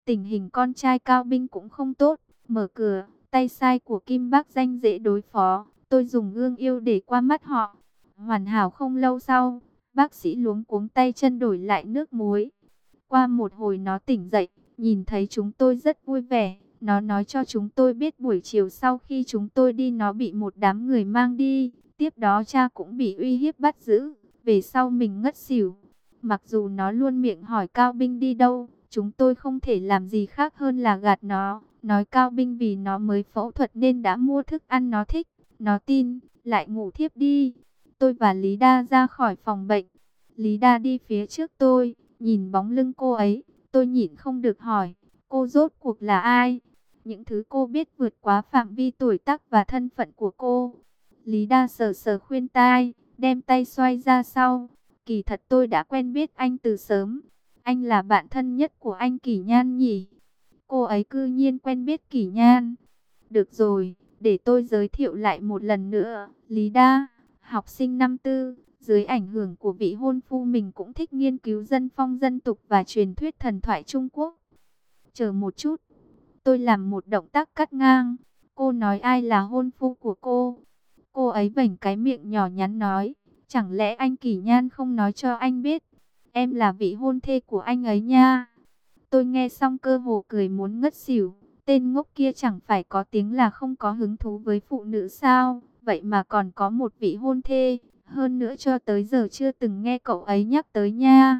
Tình hình con trai Cao Binh cũng không tốt, mở cửa, tay sai của Kim Bác Danh dễ đối phó, tôi dùng gương yêu để qua mắt họ. Hoàn hảo không lâu sau, bác sĩ luống cuống tay chân đổi lại nước muối. Qua một hồi nó tỉnh dậy, nhìn thấy chúng tôi rất vui vẻ. Nó nói cho chúng tôi biết buổi chiều sau khi chúng tôi đi nó bị một đám người mang đi. Tiếp đó cha cũng bị uy hiếp bắt giữ. Về sau mình ngất xỉu. Mặc dù nó luôn miệng hỏi Cao Binh đi đâu, chúng tôi không thể làm gì khác hơn là gạt nó. Nói Cao Binh vì nó mới phẫu thuật nên đã mua thức ăn nó thích. Nó tin, lại ngủ thiếp đi. Tôi và Lý Đa ra khỏi phòng bệnh. Lý Đa đi phía trước tôi, nhìn bóng lưng cô ấy, tôi nhịn không được hỏi, cô rốt cuộc là ai? Những thứ cô biết vượt quá phạm vi tuổi tác và thân phận của cô. Lý Đa sờ sờ khuyên tai, đem tay xoay ra sau. Kỳ thật tôi đã quen biết anh từ sớm. Anh là bạn thân nhất của anh Kỷ Nhan nhỉ? Cô ấy cư nhiên quen biết Kỷ Nhan. Được rồi, để tôi giới thiệu lại một lần nữa. Lý Đa, học sinh năm tư, dưới ảnh hưởng của vị hôn phu mình cũng thích nghiên cứu dân phong dân tục và truyền thuyết thần thoại Trung Quốc. Chờ một chút, tôi làm một động tác cắt ngang. Cô nói ai là hôn phu của cô? Cô ấy vểnh cái miệng nhỏ nhắn nói, chẳng lẽ anh Kỷ Nhan không nói cho anh biết? Em là vị hôn thê của anh ấy nha. Tôi nghe xong cơ hồ cười muốn ngất xỉu. Tên ngốc kia chẳng phải có tiếng là không có hứng thú với phụ nữ sao? Vậy mà còn có một vị hôn thê. Hơn nữa cho tới giờ chưa từng nghe cậu ấy nhắc tới nha.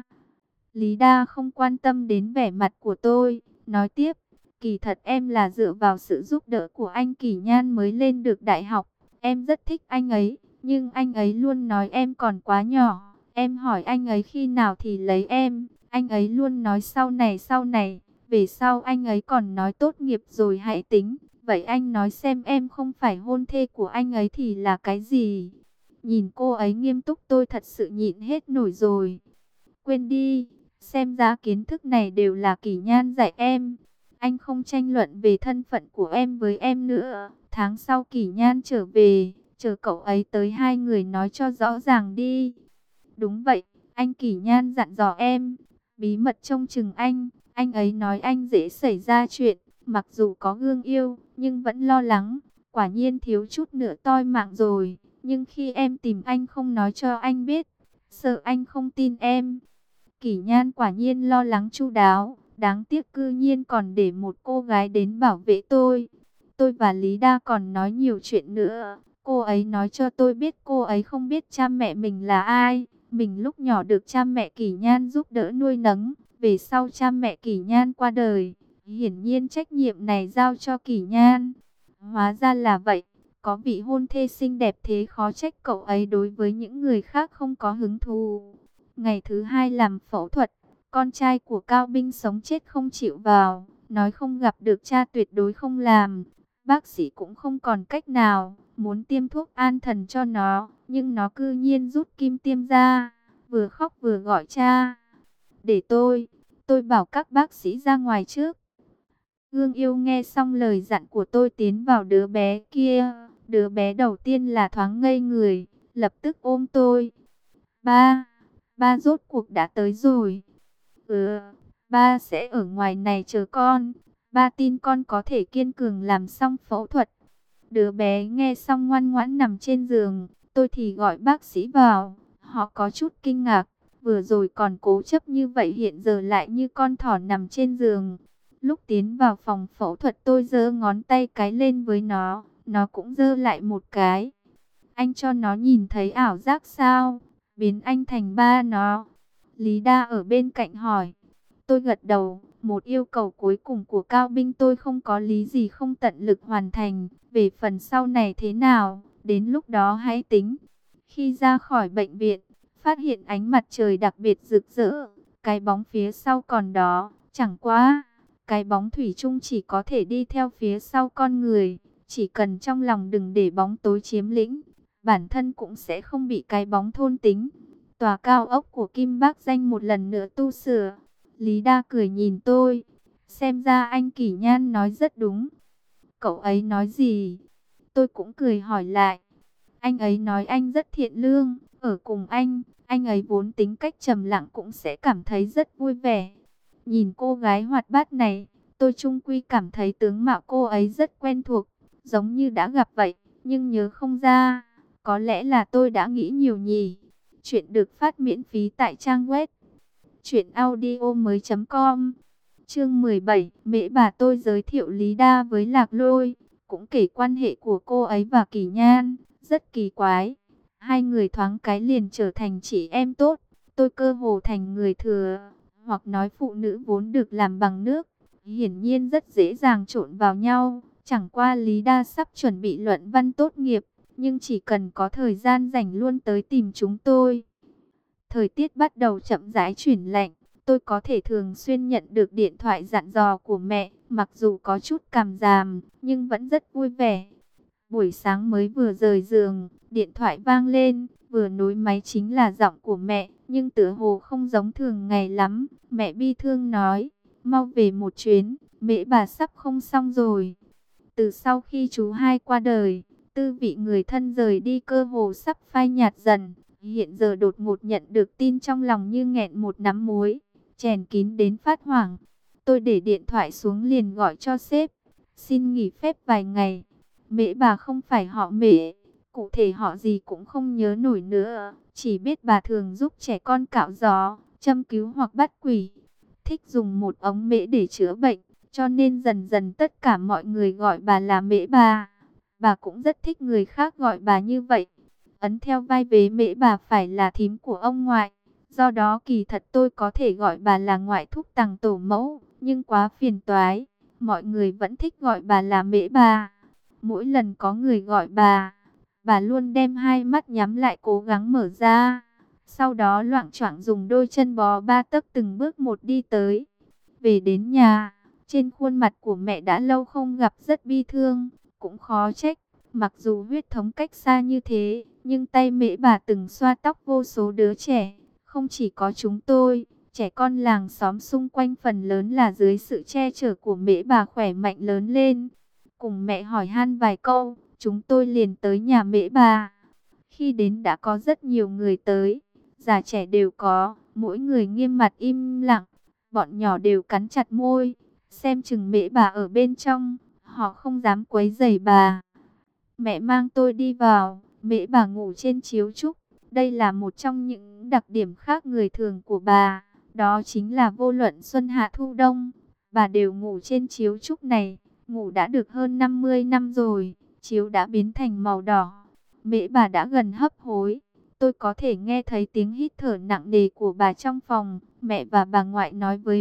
Lý Đa không quan tâm đến vẻ mặt của tôi. Nói tiếp, kỳ thật em là dựa vào sự giúp đỡ của anh Kỷ Nhan mới lên được đại học. Em rất thích anh ấy, nhưng anh ấy luôn nói em còn quá nhỏ. Em hỏi anh ấy khi nào thì lấy em. Anh ấy luôn nói sau này sau này. Về sau anh ấy còn nói tốt nghiệp rồi hãy tính. Vậy anh nói xem em không phải hôn thê của anh ấy thì là cái gì? Nhìn cô ấy nghiêm túc tôi thật sự nhịn hết nổi rồi. Quên đi, xem ra kiến thức này đều là Kỷ Nhan dạy em. Anh không tranh luận về thân phận của em với em nữa. Tháng sau Kỷ Nhan trở về, chờ cậu ấy tới hai người nói cho rõ ràng đi. Đúng vậy, anh Kỷ Nhan dặn dò em, bí mật trông chừng anh ấy nói anh dễ xảy ra chuyện, mặc dù có gương yêu, nhưng vẫn lo lắng, quả nhiên thiếu chút nữa toi mạng rồi, nhưng khi em tìm anh không nói cho anh biết, sợ anh không tin em. Kỷ Nhan quả nhiên lo lắng chu đáo, đáng tiếc cư nhiên còn để một cô gái đến bảo vệ tôi. Tôi và Lý Đa còn nói nhiều chuyện nữa, cô ấy nói cho tôi biết cô ấy không biết cha mẹ mình là ai. Mình lúc nhỏ được cha mẹ Kỷ Nhan giúp đỡ nuôi nấng, về sau cha mẹ Kỷ Nhan qua đời, hiển nhiên trách nhiệm này giao cho Kỷ Nhan. Hóa ra là vậy, có vị hôn thê xinh đẹp thế khó trách cậu ấy đối với những người khác không có hứng thú. Ngày thứ hai làm phẫu thuật, con trai của Cao Binh sống chết không chịu vào, nói không gặp được cha tuyệt đối không làm. Bác sĩ cũng không còn cách nào, muốn tiêm thuốc an thần cho nó, nhưng nó cư nhiên rút kim tiêm ra, vừa khóc vừa gọi cha. Để tôi bảo các bác sĩ ra ngoài trước. Gương yêu nghe xong lời dặn của tôi tiến vào đứa bé kia. Đứa bé đầu tiên là thoáng ngây người, lập tức ôm tôi. Ba, ba rốt cuộc đã tới rồi. Ừ, ba sẽ ở ngoài này chờ con. Ba tin con có thể kiên cường làm xong phẫu thuật. Đứa bé nghe xong ngoan ngoãn nằm trên giường. Tôi thì gọi bác sĩ vào. Họ có chút kinh ngạc. Vừa rồi còn cố chấp như vậy hiện giờ lại như con thỏ nằm trên giường. Lúc tiến vào phòng phẫu thuật tôi giơ ngón tay cái lên với nó. Nó cũng giơ lại một cái. Anh cho nó nhìn thấy ảo giác sao? Biến anh thành ba nó. Lý Đa ở bên cạnh hỏi. Tôi gật đầu, một yêu cầu cuối cùng của Cao Binh tôi không có lý gì không tận lực hoàn thành. Về phần sau này thế nào, đến lúc đó hãy tính. Khi ra khỏi bệnh viện, phát hiện ánh mặt trời đặc biệt rực rỡ. Cái bóng phía sau còn đó, chẳng quá. Cái bóng thủy chung chỉ có thể đi theo phía sau con người. Chỉ cần trong lòng đừng để bóng tối chiếm lĩnh, bản thân cũng sẽ không bị cái bóng thôn tính. Tòa cao ốc của Kim Bác Danh một lần nữa tu sửa. Lý Đa cười nhìn tôi. Xem ra anh Kỷ Nhan nói rất đúng. Cậu ấy nói gì? Tôi cũng cười hỏi lại. Anh ấy nói anh rất thiện lương. Ở cùng anh ấy vốn tính cách trầm lặng cũng sẽ cảm thấy rất vui vẻ. Nhìn cô gái hoạt bát này, Tôi chung quy cảm thấy tướng mạo cô ấy rất quen thuộc, giống như đã gặp vậy, nhưng nhớ không ra. Có lẽ là tôi đã nghĩ nhiều nhỉ. Chuyện được phát miễn phí tại trang web truyệnaudiomoi.com. Chương 17, Mễ bà tôi giới thiệu Lý Đa với Lạc Lôi, cũng kể quan hệ của cô ấy và Kỳ Nhan, rất kỳ quái. Hai người thoáng cái liền trở thành chị em tốt, tôi cơ hồ thành người thừa, hoặc nói phụ nữ vốn được làm bằng nước, hiển nhiên rất dễ dàng trộn vào nhau. Chẳng qua Lý Đa sắp chuẩn bị luận văn tốt nghiệp, nhưng chỉ cần có thời gian rảnh luôn tới tìm chúng tôi. Thời tiết bắt đầu chậm rãi chuyển lạnh, tôi có thể thường xuyên nhận được điện thoại dặn dò của mẹ, mặc dù có chút càm ràm, nhưng vẫn rất vui vẻ. Buổi sáng mới vừa rời giường, điện thoại vang lên, vừa nối máy chính là giọng của mẹ, nhưng tựa hồ không giống thường ngày lắm. Mẹ bi thương nói, mau về một chuyến, Mễ bà sắp không xong rồi. Từ sau khi chú hai qua đời, tư vị người thân rời đi cơ hồ sắp phai nhạt dần. Hiện giờ đột ngột nhận được tin trong lòng như nghẹn một nắm muối, chèn kín đến phát hoảng. Tôi để điện thoại xuống liền gọi cho sếp, xin nghỉ phép vài ngày. Mễ bà không phải họ Mễ, cụ thể họ gì cũng không nhớ nổi nữa, chỉ biết bà thường giúp trẻ con cạo gió, châm cứu hoặc bắt quỷ, thích dùng một ống mễ để chữa bệnh, cho nên dần dần tất cả mọi người gọi bà là Mễ bà. Bà cũng rất thích người khác gọi bà như vậy. Ấn theo vai vế Mễ bà phải là thím của ông ngoại, do đó kỳ thật tôi có thể gọi bà là ngoại thúc tằng tổ mẫu, nhưng quá phiền toái, mọi người vẫn thích gọi bà là Mễ bà. Mỗi lần có người gọi bà luôn đem hai mắt nhắm lại cố gắng mở ra. Sau đó loạng choạng dùng đôi chân bò ba tấc từng bước một đi tới. Về đến nhà, trên khuôn mặt của mẹ đã lâu không gặp rất bi thương, cũng khó trách. Mặc dù huyết thống cách xa như thế, nhưng tay Mễ bà từng xoa tóc vô số đứa trẻ. Không chỉ có chúng tôi, trẻ con làng xóm xung quanh phần lớn là dưới sự che chở của Mễ bà khỏe mạnh lớn lên. Cùng mẹ hỏi han vài câu, chúng tôi liền tới nhà Mễ bà. Khi đến đã có rất nhiều người tới, già trẻ đều có, mỗi người nghiêm mặt im lặng. Bọn nhỏ đều cắn chặt môi, xem chừng Mễ bà ở bên trong, họ không dám quấy rầy bà. Mẹ mang tôi đi vào, Mễ bà ngủ trên chiếu trúc. Đây là một trong những đặc điểm khác người thường của bà, đó chính là vô luận xuân hạ thu đông, bà đều ngủ trên chiếu trúc này. Ngủ đã được hơn 50 năm rồi, chiếu đã biến thành màu đỏ. Mễ bà đã gần hấp hối. Tôi có thể nghe thấy tiếng hít thở nặng nề của bà trong phòng. Mẹ và bà ngoại nói với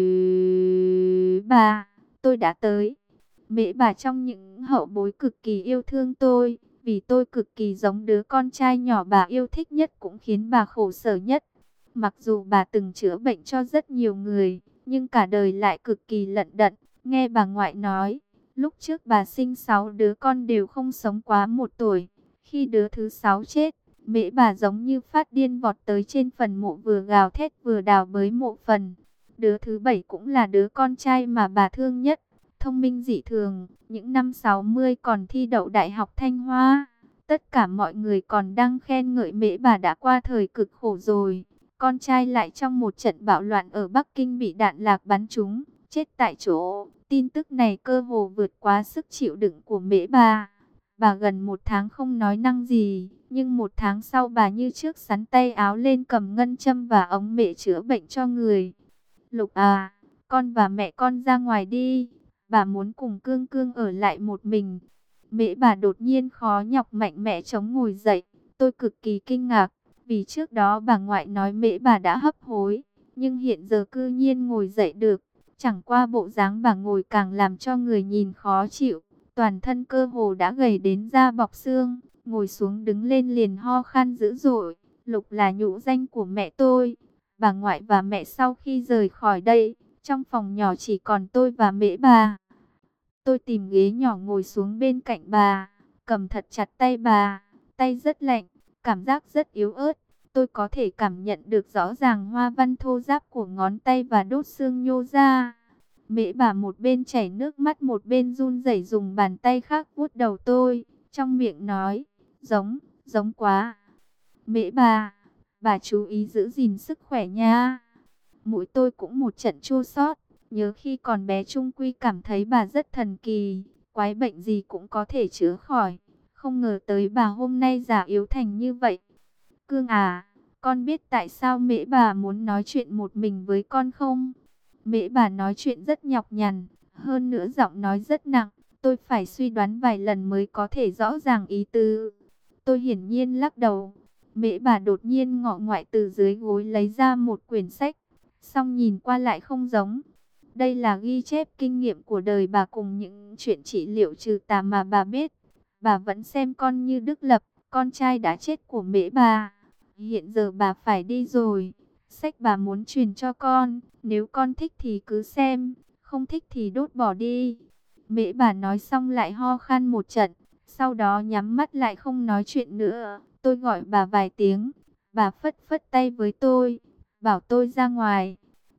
bà, tôi đã tới. Mễ bà trong những hậu bối cực kỳ yêu thương tôi, vì tôi cực kỳ giống đứa con trai nhỏ bà yêu thích nhất cũng khiến bà khổ sở nhất. Mặc dù bà từng chữa bệnh cho rất nhiều người, nhưng cả đời lại cực kỳ lận đận. Nghe bà ngoại nói, lúc trước bà sinh 6 đứa con đều không sống quá 1 tuổi. Khi đứa thứ 6 chết, Mễ bà giống như phát điên vọt tới trên phần mộ, vừa gào thét vừa đào bới mộ phần. Đứa thứ 7 cũng là đứa con trai mà bà thương nhất, thông minh dị thường, những năm 60 còn thi đậu Đại học Thanh Hoa. Tất cả mọi người còn đang khen ngợi Mễ bà đã qua thời cực khổ rồi. Con trai lại trong một trận bạo loạn ở Bắc Kinh bị đạn lạc bắn trúng, chết tại chỗ. Tin tức này cơ hồ vượt quá sức chịu đựng của Mễ bà. Bà gần 1 tháng không nói năng gì, nhưng 1 tháng sau bà như trước xắn tay áo lên cầm ngân châm và ống mệ chữa bệnh cho người. Lục à, con và mẹ con ra ngoài đi, bà muốn cùng Cương Cương ở lại một mình. Mễ bà đột nhiên khó nhọc mạnh mẽ chống ngồi dậy, tôi cực kỳ kinh ngạc, vì trước đó bà ngoại nói Mễ bà đã hấp hối, nhưng hiện giờ cư nhiên ngồi dậy được. Chẳng qua bộ dáng bà ngồi càng làm cho người nhìn khó chịu, toàn thân cơ hồ đã gầy đến da bọc xương, ngồi xuống đứng lên liền ho khan dữ dội. Lục là nhũ danh của mẹ tôi. Bà ngoại và mẹ sau khi rời khỏi đây, trong phòng nhỏ chỉ còn tôi và Mễ bà. Tôi tìm ghế nhỏ ngồi xuống bên cạnh bà, cầm thật chặt tay bà, tay rất lạnh, cảm giác rất yếu ớt. Tôi có thể cảm nhận được rõ ràng hoa văn thô ráp của ngón tay và đốt xương nhô ra. Mễ bà một bên chảy nước mắt một bên run rẩy dùng bàn tay khác vuốt đầu tôi, trong miệng nói, giống quá. Mễ bà chú ý giữ gìn sức khỏe nha. Mũi tôi cũng một trận chua xót, Nhớ khi còn bé trung quy cảm thấy bà rất thần kỳ, quái bệnh gì cũng có thể chữa khỏi. Không ngờ tới bà hôm nay già yếu thành như vậy. Cương à, con biết tại sao mễ bà muốn nói chuyện một mình với con không? Mễ bà nói chuyện rất nhọc nhằn, hơn nữa giọng nói rất nặng. Tôi phải suy đoán vài lần mới có thể rõ ràng ý tứ. Tôi hiển nhiên lắc đầu. Mễ bà đột nhiên ngọ ngoại từ dưới gối lấy ra một quyển sách. Xong nhìn qua lại không giống. Đây là ghi chép kinh nghiệm của đời bà cùng những chuyện trị liệu trừ tà mà bà biết. Bà vẫn xem con như Đức Lập, con trai đã chết của mễ bà. Hiện giờ bà phải đi rồi. Sách bà muốn truyền cho con. Nếu con thích thì cứ xem, không thích thì đốt bỏ đi. Mễ bà nói xong lại ho khan một trận. Sau đó nhắm mắt lại không nói chuyện nữa. Tôi gọi bà vài tiếng. Bà phất phất tay với tôi, bảo tôi ra ngoài.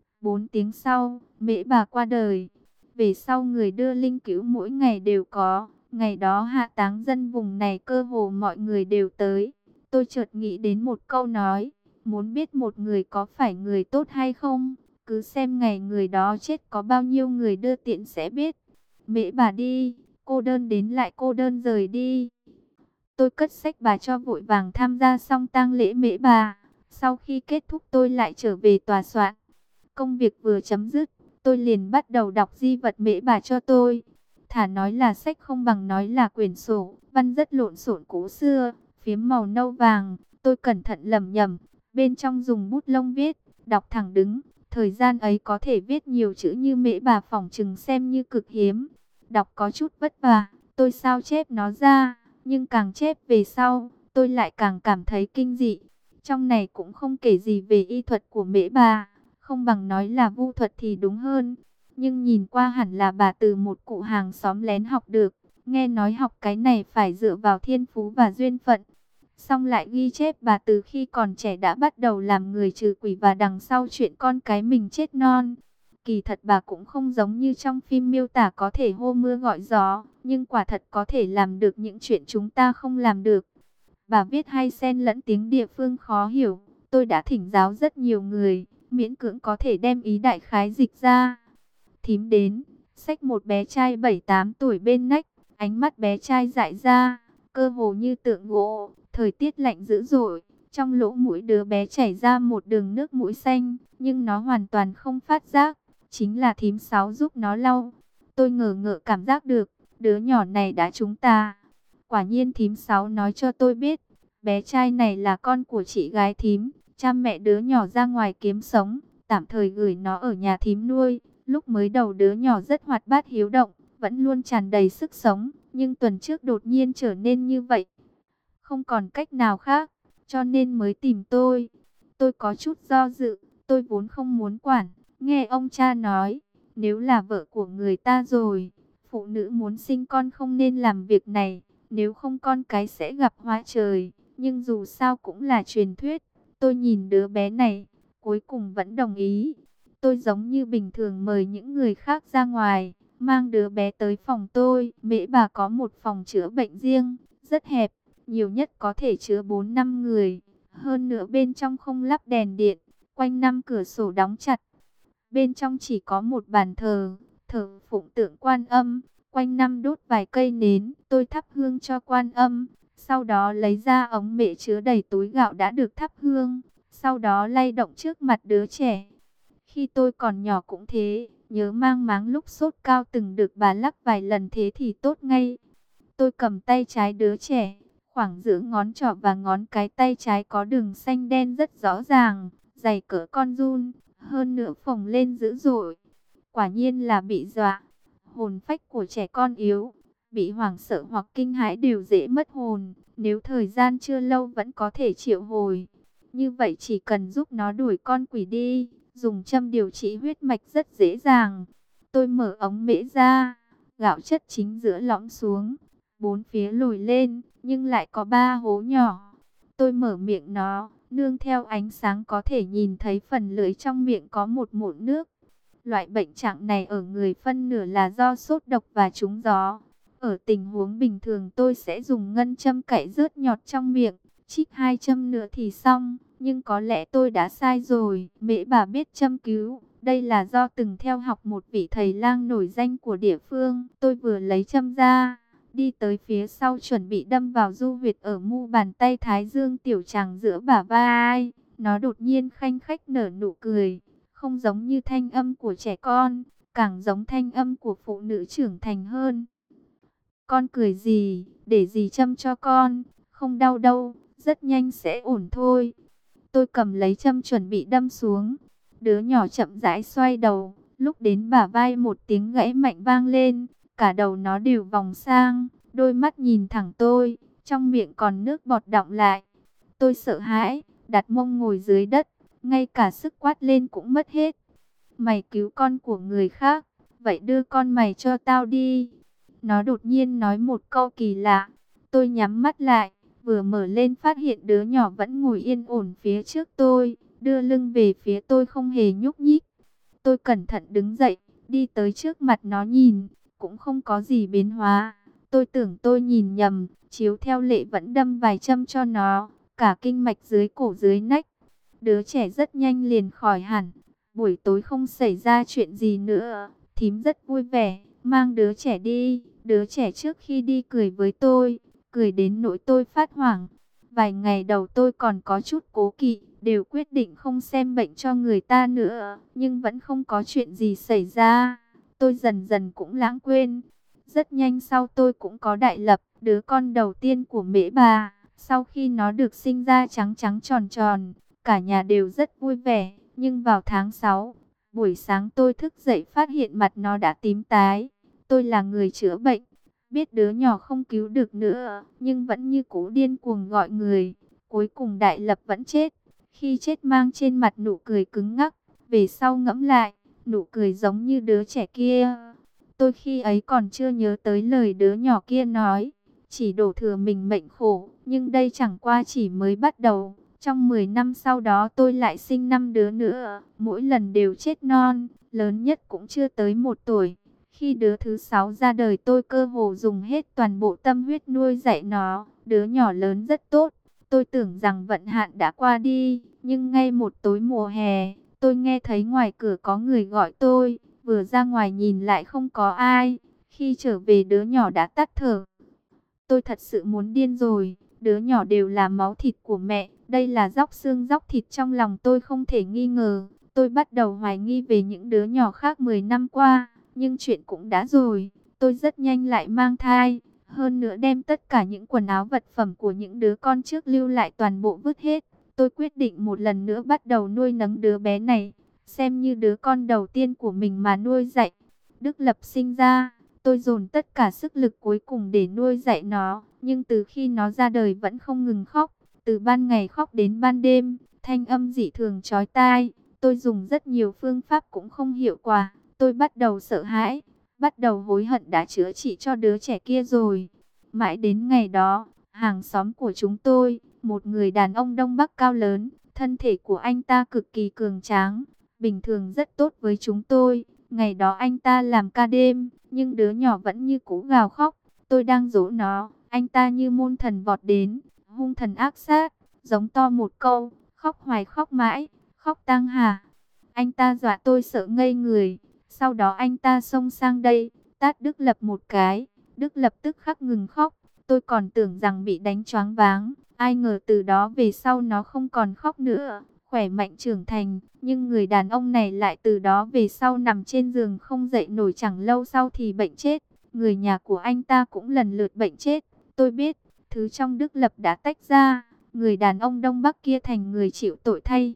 4 tiếng sau, mễ bà qua đời. Về sau người đưa linh cữu mỗi ngày đều có. Ngày đó hạ táng dân vùng này cơ hồ mọi người đều tới. Tôi chợt nghĩ đến một câu nói. Muốn biết một người có phải người tốt hay không, cứ xem ngày người đó chết có bao nhiêu người đưa tiễn sẽ biết. Mễ bà đi, cô đơn đến lại cô đơn rời đi. Tôi cất sách bà cho vội vàng tham gia xong tang lễ mễ bà. Sau khi kết thúc tôi lại trở về tòa soạn. Công việc vừa chấm dứt, tôi liền bắt đầu đọc di vật mễ bà cho tôi. Thà nói là sách không bằng nói là quyển sổ, văn rất lộn xộn cũ xưa, phím màu nâu vàng. Tôi cẩn thận lẩm nhẩm, bên trong dùng bút lông viết, đọc thẳng đứng. Thời gian ấy có thể viết nhiều chữ như mễ bà phỏng chừng xem như cực hiếm. Đọc có chút vất vả, tôi sao chép nó ra, nhưng càng chép về sau, tôi lại càng cảm thấy kinh dị. Trong này cũng không kể gì về y thuật của mễ bà, không bằng nói là vu thuật thì đúng hơn. Nhưng nhìn qua hẳn là bà từ một cụ hàng xóm lén học được. Nghe nói học cái này phải dựa vào thiên phú và duyên phận. Xong lại ghi chép bà từ khi còn trẻ đã bắt đầu làm người trừ quỷ và đằng sau chuyện con cái mình chết non. Kỳ thật bà cũng không giống như trong phim miêu tả có thể hô mưa gọi gió, nhưng quả thật có thể làm được những chuyện chúng ta không làm được. Bà viết hay xen lẫn tiếng địa phương khó hiểu, tôi đã thỉnh giáo rất nhiều người, miễn cưỡng có thể đem ý đại khái dịch ra. Thím đến, xách một bé trai 7-8 tuổi bên nách, ánh mắt bé trai dại ra, cơ hồ như tượng gỗ, thời tiết lạnh dữ dội, trong lỗ mũi đứa bé chảy ra một đường nước mũi xanh, nhưng nó hoàn toàn không phát giác, chính là thím Sáu giúp nó lau. Tôi ngờ ngợ cảm giác được, đứa nhỏ này đã trúng tà. Quả nhiên thím Sáu nói cho tôi biết, bé trai này là con của chị gái thím, cha mẹ đứa nhỏ ra ngoài kiếm sống, tạm thời gửi nó ở nhà thím nuôi. Lúc mới đầu đứa nhỏ rất hoạt bát hiếu động, vẫn luôn tràn đầy sức sống, nhưng tuần trước đột nhiên trở nên như vậy. Không còn cách nào khác, cho nên mới tìm tôi. Tôi có chút do dự, tôi vốn không muốn quản, nghe ông cha nói, nếu là vợ của người ta rồi, phụ nữ muốn sinh con không nên làm việc này, nếu không con cái sẽ gặp hóa trời, nhưng dù sao cũng là truyền thuyết. Tôi nhìn đứa bé này, cuối cùng vẫn đồng ý. Tôi giống như bình thường mời những người khác ra ngoài, mang đứa bé tới phòng tôi. Mễ bà có một phòng chữa bệnh riêng, rất hẹp, nhiều nhất có thể chứa 4-5 người. Hơn nữa bên trong không lắp đèn điện, quanh năm cửa sổ đóng chặt. Bên trong chỉ có một bàn thờ, thờ phụng tượng Quan Âm, quanh năm đốt vài cây nến. Tôi thắp hương cho Quan Âm, sau đó lấy ra ống mệ chứa đầy túi gạo đã được thắp hương, sau đó lay động trước mặt đứa trẻ. Khi tôi còn nhỏ cũng thế, nhớ mang máng lúc sốt cao từng được bà lắc vài lần thế thì tốt ngay. Tôi cầm tay trái đứa trẻ, khoảng giữa ngón trỏ và ngón cái tay trái có đường xanh đen rất rõ ràng, dày cỡ con giun, hơn nữa phồng lên dữ dội. Quả nhiên là bị dọa. Hồn phách của trẻ con yếu, bị hoảng sợ hoặc kinh hãi đều dễ mất hồn, nếu thời gian chưa lâu vẫn có thể triệu hồi. Như vậy chỉ cần giúp nó đuổi con quỷ đi, dùng châm điều trị huyết mạch rất dễ dàng. Tôi mở ống mễ ra, gạo chất chính giữa lõm xuống, bốn phía lồi lên, nhưng lại có 3 hố nhỏ. Tôi mở miệng nó, nương theo ánh sáng có thể nhìn thấy phần lưỡi trong miệng có một mụn nước. Loại bệnh trạng này ở người phân nửa là do sốt độc và trúng gió. Ở tình huống bình thường tôi sẽ dùng ngân châm cạy rớt nhọt trong miệng, chích 2 châm nữa thì xong. Nhưng có lẽ tôi đã sai rồi. Mễ bà biết châm cứu, Đây là do từng theo học một vị thầy lang nổi danh của địa phương. Tôi vừa lấy châm ra, đi tới phía sau chuẩn bị đâm vào du huyệt ở mu bàn tay thái dương tiểu tràng giữa bả vai. Nó đột nhiên khanh khách nở nụ cười, không giống như thanh âm của trẻ con, càng giống thanh âm của phụ nữ trưởng thành hơn. Con cười gì, để dì châm cho con, không đau đâu, rất nhanh sẽ ổn thôi. Tôi cầm lấy châm chuẩn bị đâm xuống. Đứa nhỏ chậm rãi xoay đầu, lúc đến bả vai một tiếng gãy mạnh vang lên, cả đầu nó đều vòng sang, đôi mắt nhìn thẳng tôi, trong miệng còn nước bọt đọng lại. Tôi sợ hãi, đặt mông ngồi dưới đất, ngay cả sức quát lên cũng mất hết. Mày cứu con của người khác, vậy đưa con mày cho tao đi. Nó đột nhiên nói một câu kỳ lạ. Tôi nhắm mắt lại, vừa mở lên phát hiện đứa nhỏ vẫn ngồi yên ổn phía trước tôi, đưa lưng về phía tôi không hề nhúc nhích. Tôi cẩn thận đứng dậy, đi tới trước mặt nó nhìn, cũng không có gì biến hóa. Tôi tưởng tôi nhìn nhầm, chiếu theo lệ vẫn đâm vài châm cho nó, cả kinh mạch dưới cổ dưới nách. Đứa trẻ rất nhanh liền khỏi hẳn, buổi tối không xảy ra chuyện gì nữa. Thím rất vui vẻ, mang đứa trẻ đi. Đứa trẻ trước khi đi cười với tôi, cười đến nỗi tôi phát hoảng. Vài ngày đầu tôi còn có chút cố kỵ, đều quyết định không xem bệnh cho người ta nữa, nhưng vẫn không có chuyện gì xảy ra. Tôi dần dần cũng lãng quên. Rất nhanh sau tôi cũng có Đại Lập, đứa con đầu tiên của Mễ bà. Sau khi nó được sinh ra trắng trắng tròn tròn, cả nhà đều rất vui vẻ. Nhưng vào tháng 6, buổi sáng tôi thức dậy phát hiện mặt nó đã tím tái. Tôi là người chữa bệnh, biết đứa nhỏ không cứu được nữa, nhưng vẫn như cũ điên cuồng gọi người. Cuối cùng Đại Lập vẫn chết. Khi chết mang trên mặt nụ cười cứng ngắc, về sau ngẫm lại, nụ cười giống như đứa trẻ kia. Tôi khi ấy còn chưa nhớ tới lời đứa nhỏ kia nói, chỉ đổ thừa mình mệnh khổ, nhưng đây chẳng qua chỉ mới bắt đầu. Trong 10 năm sau đó tôi lại sinh 5 đứa nữa, mỗi lần đều chết non, lớn nhất cũng chưa tới 1 tuổi. Khi đứa thứ 6 ra đời tôi cơ hồ dùng hết toàn bộ tâm huyết nuôi dạy nó, đứa nhỏ lớn rất tốt. Tôi tưởng rằng vận hạn đã qua đi, nhưng ngay một tối mùa hè, tôi nghe thấy ngoài cửa có người gọi tôi, vừa ra ngoài nhìn lại không có ai. Khi trở về đứa nhỏ đã tắt thở. Tôi thật sự muốn điên rồi, đứa nhỏ đều là máu thịt của mẹ, đây là róc xương róc thịt trong lòng tôi không thể nghi ngờ. Tôi bắt đầu hoài nghi về những đứa nhỏ khác 10 năm qua, nhưng chuyện cũng đã rồi, tôi rất nhanh lại mang thai. Hơn nữa đem tất cả những quần áo vật phẩm của những đứa con trước lưu lại toàn bộ vứt hết. Tôi quyết định một lần nữa bắt đầu nuôi nấng đứa bé này, xem như đứa con đầu tiên của mình mà nuôi dạy. Đức Lập sinh ra, tôi dồn tất cả sức lực cuối cùng để nuôi dạy nó, nhưng từ khi nó ra đời vẫn không ngừng khóc, từ ban ngày khóc đến ban đêm, thanh âm dị thường chói tai. Tôi dùng rất nhiều phương pháp cũng không hiệu quả, tôi bắt đầu sợ hãi, bắt đầu hối hận đã chữa trị cho đứa trẻ kia rồi. Mãi đến ngày đó, hàng xóm của chúng tôi, một người đàn ông Đông Bắc cao lớn, thân thể của anh ta cực kỳ cường tráng, bình thường rất tốt với chúng tôi. Ngày đó anh ta làm ca đêm, nhưng đứa nhỏ vẫn như cũ gào khóc. Tôi đang dỗ nó, anh ta như môn thần vọt đến, hung thần ác sát, giống to một câu, khóc hoài khóc mãi, khóc tang hà. Anh ta dọa tôi sợ ngây người. Sau đó anh ta xông sang đây, tát Đức Lập một cái. Đức Lập tức khắc ngừng khóc. Tôi còn tưởng rằng bị đánh choáng váng. Ai ngờ từ đó về sau nó không còn khóc nữa, khỏe mạnh trưởng thành. Nhưng người đàn ông này lại từ đó về sau nằm trên giường không dậy nổi, chẳng lâu sau thì bệnh chết. Người nhà của anh ta cũng lần lượt bệnh chết. Tôi biết, thứ trong Đức Lập đã tách ra. Người đàn ông Đông Bắc kia thành người chịu tội thay.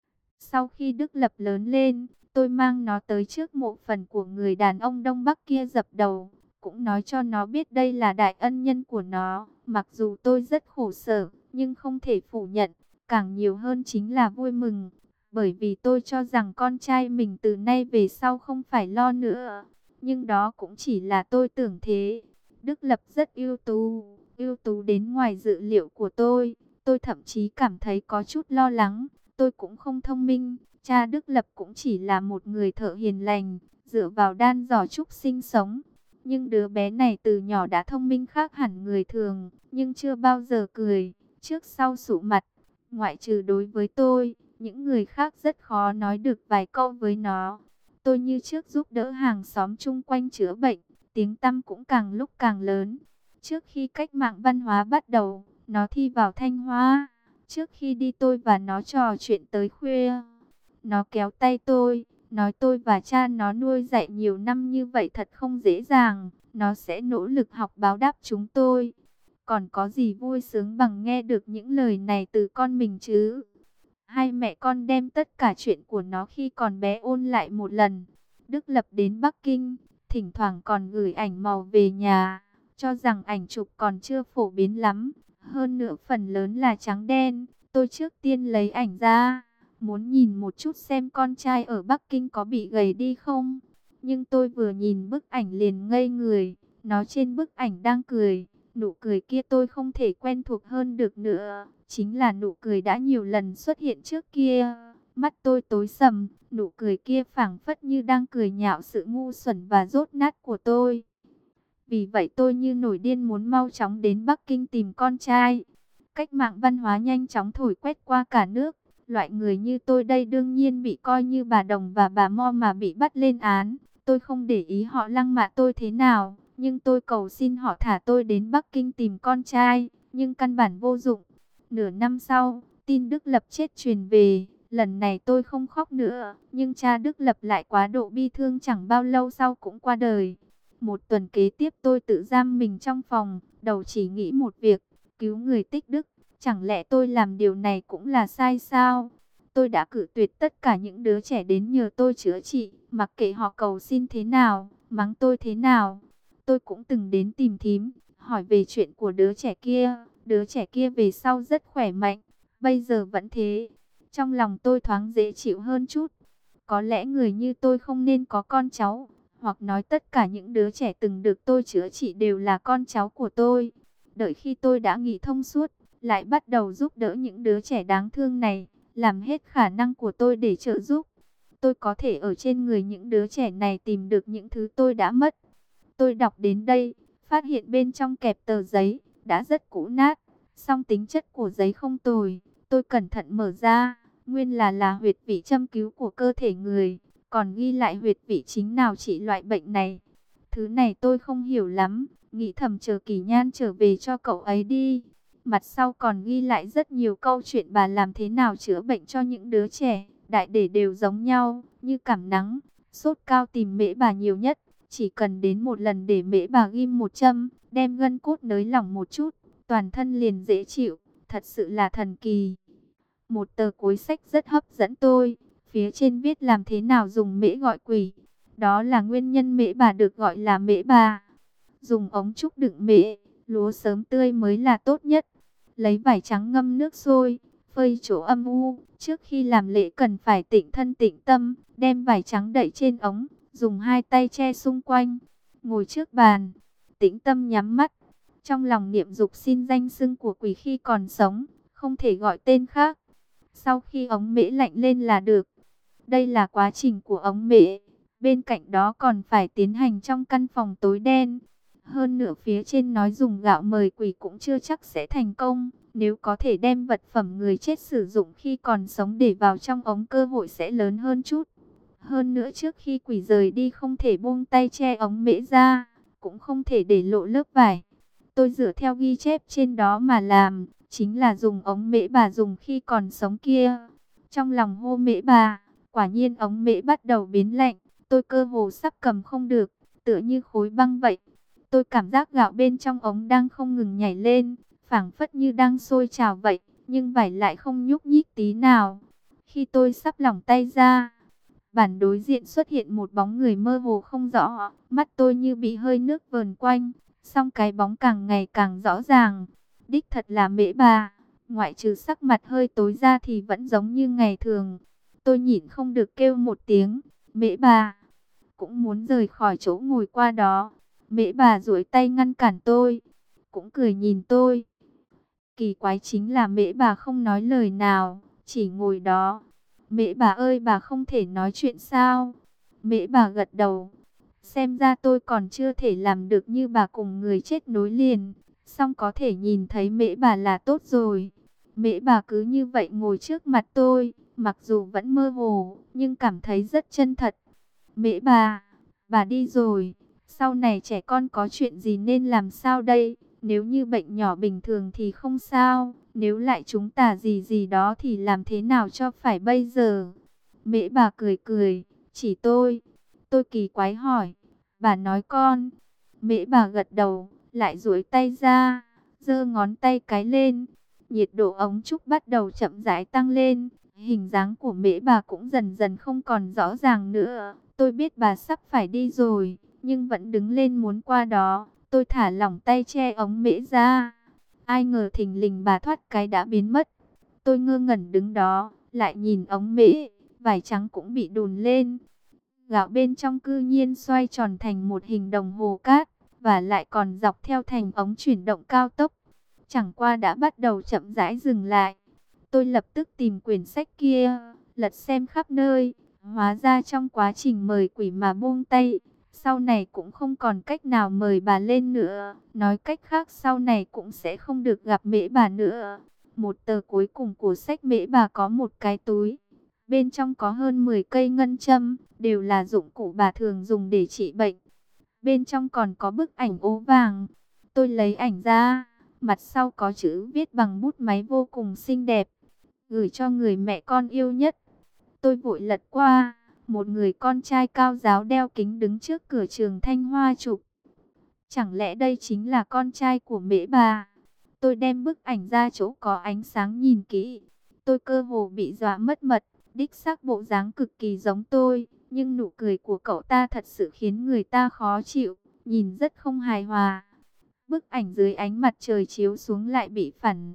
Sau khi Đức Lập lớn lên, tôi mang nó tới trước mộ phần của người đàn ông Đông Bắc kia dập đầu, cũng nói cho nó biết đây là đại ân nhân của nó. Mặc dù tôi rất khổ sở, nhưng không thể phủ nhận, càng nhiều hơn chính là vui mừng, bởi vì tôi cho rằng con trai mình từ nay về sau không phải lo nữa. Nhưng đó cũng chỉ là tôi tưởng thế. Đức Lập rất ưu tú đến ngoài dự liệu của tôi. Tôi thậm chí cảm thấy có chút lo lắng. Tôi cũng không thông minh, cha Đức Lập cũng chỉ là một người thợ hiền lành, dựa vào đan giỏ trúc sinh sống. Nhưng đứa bé này từ nhỏ đã thông minh khác hẳn người thường, nhưng chưa bao giờ cười, trước sau sụ mặt, ngoại trừ đối với tôi. Những người khác rất khó nói được vài câu với nó. Tôi như trước giúp đỡ hàng xóm chung quanh chữa bệnh, tiếng tăm cũng càng lúc càng lớn. Trước khi cách mạng văn hóa bắt đầu, nó thi vào Thanh Hóa. Trước khi đi tôi và nó trò chuyện tới khuya. Nó kéo tay tôi, nói tôi và cha nó nuôi dạy nhiều năm như vậy thật không dễ dàng. Nó sẽ nỗ lực học báo đáp chúng tôi. Còn có gì vui sướng bằng nghe được những lời này từ con mình chứ? Hai mẹ con đem tất cả chuyện của nó khi còn bé ôn lại một lần. Đức Lập đến Bắc Kinh, thỉnh thoảng còn gửi ảnh màu về nhà, cho rằng ảnh chụp còn chưa phổ biến lắm. Hơn nữa phần lớn là trắng đen. Tôi trước tiên lấy ảnh ra, muốn nhìn một chút xem con trai ở Bắc Kinh có bị gầy đi không. Nhưng tôi vừa nhìn bức ảnh liền ngây người. Nó trên bức ảnh đang cười. Nụ cười kia tôi không thể quen thuộc hơn được nữa. Chính là nụ cười đã nhiều lần xuất hiện trước kia. Mắt tôi tối sầm. Nụ cười kia phảng phất như đang cười nhạo sự ngu xuẩn và dốt nát của tôi. Vì vậy tôi như nổi điên muốn mau chóng đến Bắc Kinh tìm con trai. Cách mạng văn hóa nhanh chóng thổi quét qua cả nước. Loại người như tôi đây đương nhiên bị coi như bà Đồng và bà Mo mà bị bắt lên án. Tôi không để ý họ lăng mạ tôi thế nào, nhưng tôi cầu xin họ thả tôi đến Bắc Kinh tìm con trai, nhưng căn bản vô dụng. Nửa năm sau, tin Đức Lập chết truyền về. Lần này tôi không khóc nữa, nhưng cha Đức Lập lại quá độ bi thương, chẳng bao lâu sau cũng qua đời. Một tuần kế tiếp tôi tự giam mình trong phòng, đầu chỉ nghĩ một việc, cứu người tích đức. Chẳng lẽ tôi làm điều này cũng là sai sao? Tôi đã cự tuyệt tất cả những đứa trẻ đến nhờ tôi chữa trị, mặc kệ họ cầu xin thế nào, mắng tôi thế nào. Tôi cũng từng đến tìm thím, hỏi về chuyện của đứa trẻ kia. Đứa trẻ kia về sau rất khỏe mạnh, bây giờ vẫn thế. Trong lòng tôi thoáng dễ chịu hơn chút. Có lẽ người như tôi không nên có con cháu, hoặc nói tất cả những đứa trẻ từng được tôi chữa trị đều là con cháu của tôi. Đợi khi tôi đã nghĩ thông suốt, lại bắt đầu giúp đỡ những đứa trẻ đáng thương này, làm hết khả năng của tôi để trợ giúp. Tôi có thể ở trên người những đứa trẻ này tìm được những thứ tôi đã mất. Tôi đọc đến đây, phát hiện bên trong kẹp tờ giấy, đã rất cũ nát, song tính chất của giấy không tồi. Tôi cẩn thận mở ra, nguyên là huyệt vị châm cứu của cơ thể người, còn ghi lại huyệt vị chính nào trị loại bệnh này. Thứ này tôi không hiểu lắm, nghĩ thầm chờ Kỳ Nhan trở về cho cậu ấy đi. Mặt sau còn ghi lại rất nhiều câu chuyện bà làm thế nào chữa bệnh cho những đứa trẻ, đại để đều giống nhau, như cảm nắng, sốt cao tìm mễ bà nhiều nhất. Chỉ cần đến một lần để mễ bà ghim một châm, đem gân cốt nới lỏng một chút, toàn thân liền dễ chịu, thật sự là thần kỳ. Một tờ cuối sách rất hấp dẫn tôi, phía trên viết làm thế nào dùng mễ gọi quỷ. Đó là nguyên nhân mễ bà được gọi là mễ bà. Dùng ống trúc đựng mễ, lúa sớm tươi mới là tốt nhất. Lấy vải trắng ngâm nước sôi, phơi chỗ âm u. Trước khi làm lễ cần phải tịnh thân tịnh tâm, đem vải trắng đậy trên ống, dùng hai tay che xung quanh. Ngồi trước bàn, tĩnh tâm nhắm mắt, trong lòng niệm dục xin danh xưng của quỷ khi còn sống, không thể gọi tên khác. Sau khi ống mễ lạnh lên là được. Đây là quá trình của ống mễ. Bên cạnh đó còn phải tiến hành trong căn phòng tối đen. Hơn nữa phía trên nói dùng gạo mời quỷ cũng chưa chắc sẽ thành công. Nếu có thể đem vật phẩm người chết sử dụng khi còn sống để vào trong ống, cơ hội sẽ lớn hơn chút. Hơn nữa trước khi quỷ rời đi không thể buông tay che ống mễ ra, cũng không thể để lộ lớp vải. Tôi dựa theo ghi chép trên đó mà làm, chính là dùng ống mễ bà dùng khi còn sống kia. Trong lòng hô mễ bà, quả nhiên ống mễ bắt đầu biến lạnh, tôi cơ hồ sắp cầm không được, tựa như khối băng vậy. Tôi cảm giác gạo bên trong ống đang không ngừng nhảy lên, phảng phất như đang sôi trào vậy, nhưng vải lại không nhúc nhích tí nào. Khi tôi sắp lỏng tay ra, bản đối diện xuất hiện một bóng người mơ hồ không rõ, mắt tôi như bị hơi nước vờn quanh, song cái bóng càng ngày càng rõ ràng. Đích thật là mễ bà, ngoại trừ sắc mặt hơi tối ra thì vẫn giống như ngày thường. Tôi nhịn không được kêu một tiếng, mễ bà, cũng muốn rời khỏi chỗ ngồi qua đó. Mễ bà duỗi tay ngăn cản tôi, cũng cười nhìn tôi. Kỳ quái chính là mễ bà không nói lời nào, chỉ ngồi đó. Mễ bà ơi, bà không thể nói chuyện sao? Mễ bà gật đầu. Xem ra tôi còn chưa thể làm được như bà cùng người chết nối liền, song có thể nhìn thấy mễ bà là tốt rồi. Mễ bà cứ như vậy ngồi trước mặt tôi, mặc dù vẫn mơ hồ, nhưng cảm thấy rất chân thật. Mễ bà đi rồi, sau này trẻ con có chuyện gì nên làm sao đây? Nếu như bệnh nhỏ bình thường thì không sao, nếu lại chúng ta gì gì đó thì làm thế nào cho phải bây giờ? Mễ bà cười cười, chỉ tôi kỳ quái hỏi, bà nói con. Mễ bà gật đầu, lại duỗi tay ra, giơ ngón tay cái lên. Nhiệt độ ống trúc bắt đầu chậm rãi tăng lên, hình dáng của Mễ bà cũng dần dần không còn rõ ràng nữa. Tôi biết bà sắp phải đi rồi, nhưng vẫn đứng lên muốn qua đó. Tôi thả lỏng tay che ống Mễ ra. Ai ngờ thình lình bà thoát cái đã biến mất. Tôi ngơ ngẩn đứng đó, lại nhìn ống Mễ, vải trắng cũng bị đùn lên. Gạo bên trong cư nhiên xoay tròn thành một hình đồng hồ cát, và lại còn dọc theo thành ống chuyển động cao tốc. Chẳng qua đã bắt đầu chậm rãi dừng lại. Tôi lập tức tìm quyển sách kia, lật xem khắp nơi. Hóa ra trong quá trình mời quỷ mà buông tay, sau này cũng không còn cách nào mời bà lên nữa. Nói cách khác sau này cũng sẽ không được gặp Mễ bà nữa. Một tờ cuối cùng của sách Mễ bà có một cái túi. Bên trong có hơn 10 cây ngân châm, đều là dụng cụ bà thường dùng để trị bệnh. Bên trong còn có bức ảnh ố vàng. Tôi lấy ảnh ra, mặt sau có chữ viết bằng bút máy vô cùng xinh đẹp. Gửi cho người mẹ con yêu nhất. Tôi vội lật qua, một người con trai cao ráo đeo kính đứng trước cửa trường Thanh Hoa chụp. Chẳng lẽ đây chính là con trai của Mễ bà? Tôi đem bức ảnh ra chỗ có ánh sáng nhìn kỹ. Tôi cơ hồ bị dọa mất mật. Đích xác bộ dáng cực kỳ giống tôi, nhưng nụ cười của cậu ta thật sự khiến người ta khó chịu, nhìn rất không hài hòa. Bức ảnh dưới ánh mặt trời chiếu xuống lại bị phản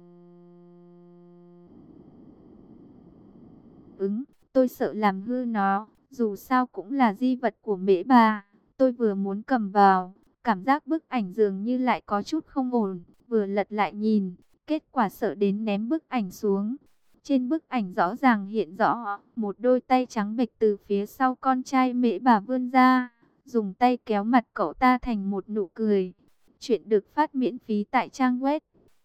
ứng. Tôi sợ làm hư nó, dù sao cũng là di vật của Mễ bà. Tôi vừa muốn cầm vào, cảm giác bức ảnh dường như lại có chút không ổn, vừa lật lại nhìn, kết quả sợ đến ném bức ảnh xuống. Trên bức ảnh rõ ràng hiện rõ một đôi tay trắng bệch từ phía sau con trai Mễ bà vươn ra, dùng tay kéo mặt cậu ta thành một nụ cười. Chuyện được phát miễn phí tại trang web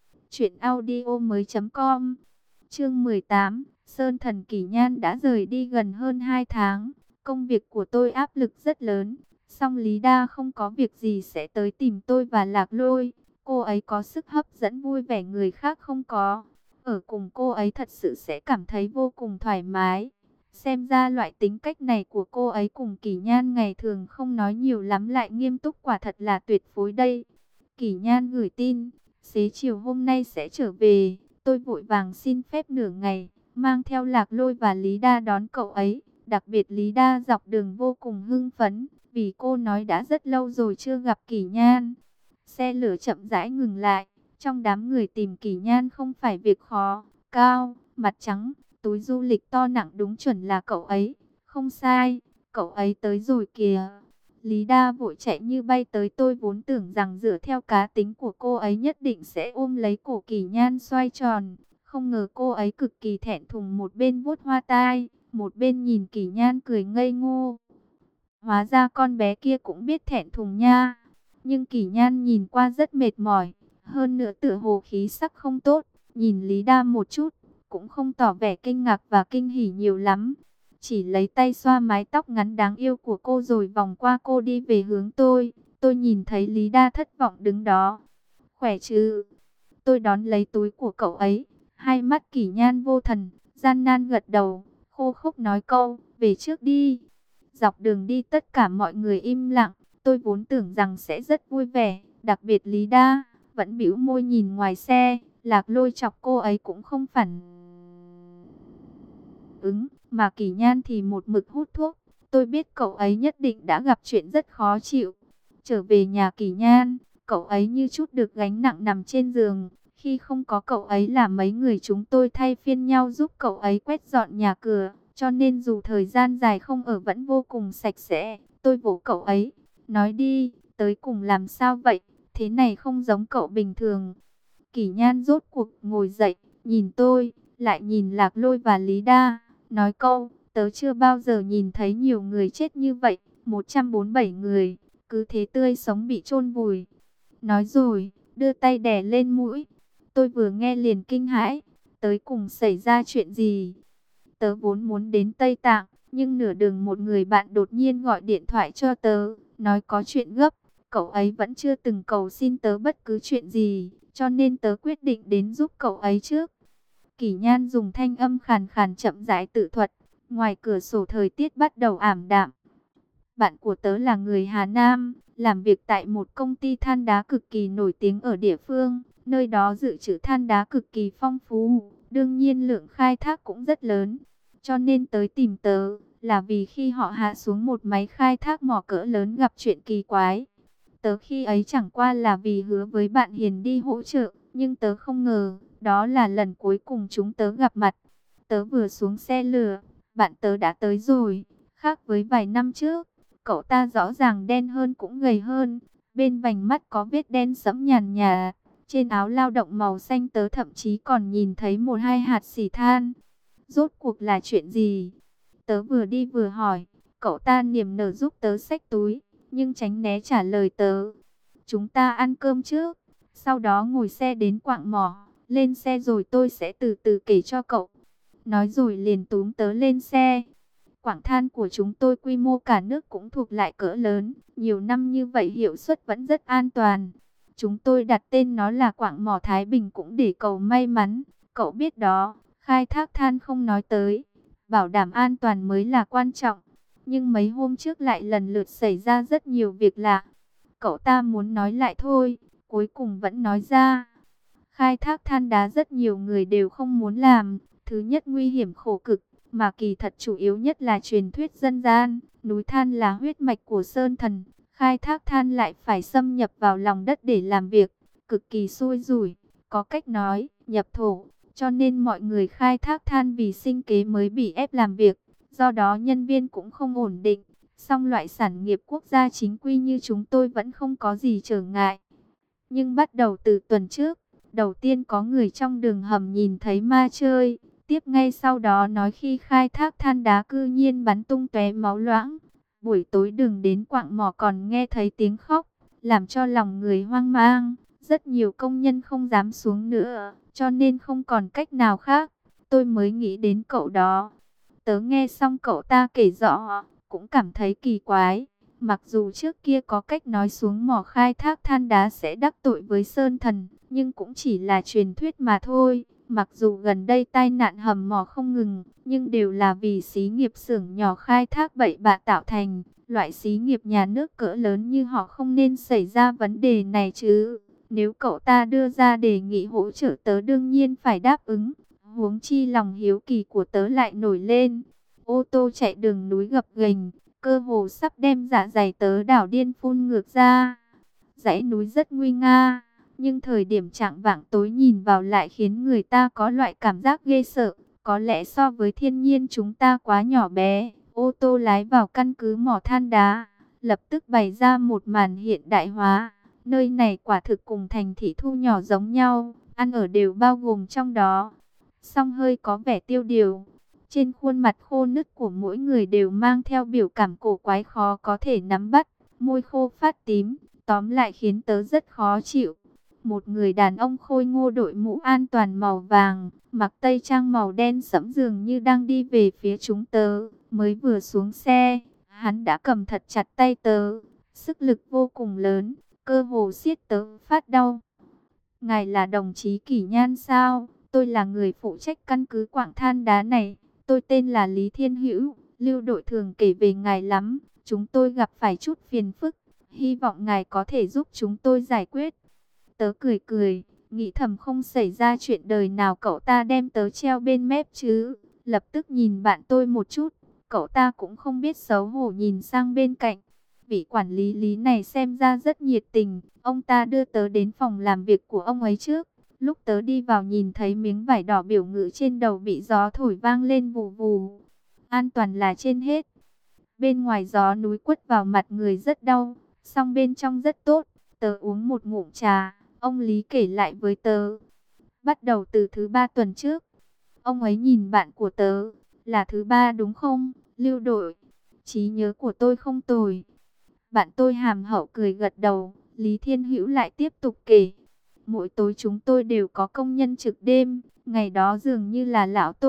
truyệnaudiomoi.com. Chương 18, Sơn Thần Kỷ Nhan đã rời đi gần hơn 2 tháng. Công việc của tôi áp lực rất lớn, song Lý Đa không có việc gì sẽ tới tìm tôi và Lạc Lôi. Cô ấy có sức hấp dẫn vui vẻ người khác không có. Ở cùng cô ấy thật sự sẽ cảm thấy vô cùng thoải mái. Xem ra loại tính cách này của cô ấy cùng Kỷ Nhan ngày thường không nói nhiều lắm lại nghiêm túc, quả thật là tuyệt phối đây. Kỷ Nhan gửi tin, xế chiều hôm nay sẽ trở về. Tôi vội vàng xin phép nửa ngày, mang theo Lạc Lôi và Lý Đa đón cậu ấy. Đặc biệt Lý Đa dọc đường vô cùng hưng phấn, vì cô nói đã rất lâu rồi chưa gặp Kỷ Nhan. Xe lửa chậm rãi ngừng lại. Trong đám người tìm Kỷ Nhan không phải việc khó. Cao, mặt trắng, túi du lịch to nặng, đúng chuẩn là cậu ấy. Không sai, cậu ấy tới rồi kìa. Lý Đa vội chạy như bay tới. Tôi vốn tưởng rằng dựa theo cá tính của cô ấy nhất định sẽ ôm lấy cổ Kỷ Nhan xoay tròn. Không ngờ cô ấy cực kỳ thẹn thùng, một bên vuốt hoa tai, một bên nhìn Kỷ Nhan cười ngây ngô. Hóa ra con bé kia cũng biết thẹn thùng nha. Nhưng Kỷ Nhan nhìn qua rất mệt mỏi, hơn nữa tựa hồ khí sắc không tốt. Nhìn Lý Đa một chút, cũng không tỏ vẻ kinh ngạc và kinh hỉ nhiều lắm. Chỉ lấy tay xoa mái tóc ngắn đáng yêu của cô rồi vòng qua cô đi về hướng tôi. Tôi nhìn thấy Lý Đa thất vọng đứng đó. Khỏe chứ? Tôi đón lấy túi của cậu ấy. Hai mắt Kỷ Nhan vô thần, gian nan gật đầu, khô khốc nói câu, về trước đi. Dọc đường đi tất cả mọi người im lặng. Tôi vốn tưởng rằng sẽ rất vui vẻ, đặc biệt Lý Đa vẫn bĩu môi nhìn ngoài xe. Lạc Lôi chọc cô ấy cũng không phản ứng, mà Kỷ Nhan thì một mực hút thuốc. Tôi biết cậu ấy nhất định đã gặp chuyện rất khó chịu. Trở về nhà Kỷ Nhan, cậu ấy như chút được gánh nặng nằm trên giường. Khi không có cậu ấy là mấy người chúng tôi thay phiên nhau giúp cậu ấy quét dọn nhà cửa. Cho nên dù thời gian dài không ở vẫn vô cùng sạch sẽ. Tôi vỗ cậu ấy, nói đi, tới cùng làm sao vậy? Thế này không giống cậu bình thường. Kỷ Nhan rốt cuộc ngồi dậy, nhìn tôi, lại nhìn Lạc Lôi và Lý Đa, nói câu, tớ chưa bao giờ nhìn thấy nhiều người chết như vậy, 147 người, cứ thế tươi sống bị chôn vùi. Nói rồi, đưa tay đè lên mũi. Tôi vừa nghe liền kinh hãi, tới cùng xảy ra chuyện gì? Tớ vốn muốn đến Tây Tạng, nhưng nửa đường một người bạn đột nhiên gọi điện thoại cho tớ, nói có chuyện gấp. Cậu ấy vẫn chưa từng cầu xin tớ bất cứ chuyện gì, cho nên tớ quyết định đến giúp cậu ấy trước. Kỷ Nhan dùng thanh âm khàn khàn chậm rãi tự thuật. Ngoài cửa sổ thời tiết bắt đầu ảm đạm. Bạn của tớ là người Hà Nam, làm việc tại một công ty than đá cực kỳ nổi tiếng ở địa phương. Nơi đó dự trữ than đá cực kỳ phong phú, đương nhiên lượng khai thác cũng rất lớn. Cho nên tới tìm tớ, là vì khi họ hạ xuống một máy khai thác mỏ cỡ lớn gặp chuyện kỳ quái. Tớ khi ấy chẳng qua là vì hứa với bạn Hiền đi hỗ trợ, nhưng tớ không ngờ, đó là lần cuối cùng chúng tớ gặp mặt. Tớ vừa xuống xe lửa, bạn tớ đã tới rồi, khác với vài năm trước. Cậu ta rõ ràng đen hơn cũng gầy hơn, bên vành mắt có vết đen sẫm nhàn nhà. Trên áo lao động màu xanh tớ thậm chí còn nhìn thấy một hai hạt xỉ than. Rốt cuộc là chuyện gì? Tớ vừa đi vừa hỏi, cậu ta niềm nở giúp tớ xách túi, nhưng tránh né trả lời tớ. Chúng ta ăn cơm trước, sau đó ngồi xe đến quạng mỏ, lên xe rồi tôi sẽ từ từ kể cho cậu. Nói rồi liền túm tớ lên xe. Quảng than của chúng tôi quy mô cả nước cũng thuộc lại cỡ lớn, nhiều năm như vậy hiệu suất vẫn rất an toàn. Chúng tôi đặt tên nó là quặng mỏ Thái Bình cũng để cầu may mắn. Cậu biết đó, khai thác than không nói tới, bảo đảm an toàn mới là quan trọng. Nhưng mấy hôm trước lại lần lượt xảy ra rất nhiều việc lạ. Cậu ta muốn nói lại thôi, cuối cùng vẫn nói ra. Khai thác than đá rất nhiều người đều không muốn làm. Thứ nhất nguy hiểm khổ cực, mà kỳ thật chủ yếu nhất là truyền thuyết dân gian. Núi than là huyết mạch của Sơn Thần, khai thác than lại phải xâm nhập vào lòng đất để làm việc, cực kỳ xui rủi. Có cách nói, nhập thổ, cho nên mọi người khai thác than vì sinh kế mới bị ép làm việc. Do đó nhân viên cũng không ổn định. Song loại sản nghiệp quốc gia chính quy như chúng tôi vẫn không có gì trở ngại. Nhưng bắt đầu từ tuần trước, đầu tiên có người trong đường hầm nhìn thấy ma chơi. Tiếp ngay sau đó nói khi khai thác than đá cư nhiên bắn tung tóe máu loãng. Buổi tối đường đến quạng mỏ còn nghe thấy tiếng khóc, làm cho lòng người hoang mang. Rất nhiều công nhân không dám xuống nữa, cho nên không còn cách nào khác. Tôi mới nghĩ đến cậu đó. Tớ nghe xong cậu ta kể rõ, cũng cảm thấy kỳ quái. Mặc dù trước kia có cách nói xuống mỏ khai thác than đá sẽ đắc tội với Sơn Thần, nhưng cũng chỉ là truyền thuyết mà thôi. Mặc dù gần đây tai nạn hầm mỏ không ngừng, nhưng đều là vì xí nghiệp xưởng nhỏ khai thác bậy bạ tạo thành. Loại xí nghiệp nhà nước cỡ lớn như họ không nên xảy ra vấn đề này chứ. Nếu cậu ta đưa ra đề nghị hỗ trợ tớ đương nhiên phải đáp ứng. Huống chi lòng hiếu kỳ của tớ lại nổi lên. Ô tô chạy đường núi gập ghềnh, cơ hồ sắp đem dạ dày tớ đảo điên phun ngược ra. Dãy núi rất nguy nga, nhưng thời điểm chạng vạng tối nhìn vào lại khiến người ta có loại cảm giác ghê sợ. Có lẽ so với thiên nhiên chúng ta quá nhỏ bé. Ô tô lái vào căn cứ mỏ than đá, lập tức bày ra một màn hiện đại hóa. Nơi này quả thực cùng thành thị thu nhỏ giống nhau, ăn ở đều bao gồm trong đó. Song hơi có vẻ tiêu điều. Trên khuôn mặt khô nứt của mỗi người đều mang theo biểu cảm cổ quái khó có thể nắm bắt, môi khô phát tím, tóm lại khiến tớ rất khó chịu. Một người đàn ông khôi ngô đội mũ an toàn màu vàng, mặc tây trang màu đen sẫm dường như đang đi về phía chúng tớ. Mới vừa xuống xe, hắn đã cầm thật chặt tay tớ, sức lực vô cùng lớn, cơ hồ siết tớ phát đau. Ngài là đồng chí Kỷ Nhan sao? Tôi là người phụ trách căn cứ quặng than đá này. Tôi tên là Lý Thiên Hữu. Lưu đội thường kể về ngài lắm. Chúng tôi gặp phải chút phiền phức. Hy vọng ngài có thể giúp chúng tôi giải quyết. Tớ cười cười, nghĩ thầm không xảy ra chuyện đời nào cậu ta đem tớ treo bên mép chứ. Lập tức nhìn bạn tôi một chút. Cậu ta cũng không biết xấu hổ nhìn sang bên cạnh. Vị quản lý Lý này xem ra rất nhiệt tình. Ông ta đưa tớ đến phòng làm việc của ông ấy trước. Lúc tớ đi vào nhìn thấy miếng vải đỏ biểu ngữ trên đầu bị gió thổi vang lên vù vù. An toàn là trên hết. Bên ngoài gió núi quất vào mặt người rất đau, song bên trong rất tốt. Tớ uống một ngụm trà, ông Lý kể lại với tớ. Bắt đầu từ thứ ba tuần trước, ông ấy nhìn bạn của tớ, là thứ ba đúng không, Lưu đội? Trí nhớ của tôi không tồi. Bạn tôi hàm hậu cười gật đầu. Lý Thiên Hữu lại tiếp tục kể. Mỗi tối chúng tôi đều có công nhân trực đêm. Ngày đó dường như là lão Tôn,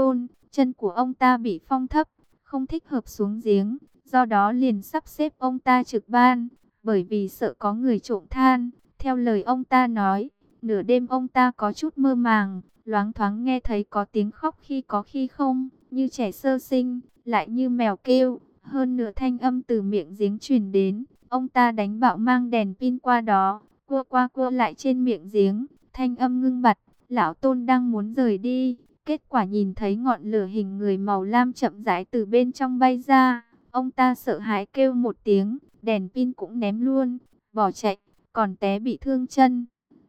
chân của ông ta bị phong thấp, không thích hợp xuống giếng, do đó liền sắp xếp ông ta trực ban, bởi vì sợ có người trộm than. Theo lời ông ta nói, nửa đêm ông ta có chút mơ màng, loáng thoáng nghe thấy có tiếng khóc khi có khi không, như trẻ sơ sinh, lại như mèo kêu, hơn nửa thanh âm từ miệng giếng truyền đến. Ông ta đánh bạo mang đèn pin qua đó, cua qua cua lại trên miệng giếng, thanh âm ngưng bặt. Lão Tôn đang muốn rời đi, kết quả nhìn thấy ngọn lửa hình người màu lam chậm rãi từ bên trong bay ra. Ông ta sợ hãi kêu một tiếng, đèn pin cũng ném luôn, bỏ chạy, còn té bị thương chân.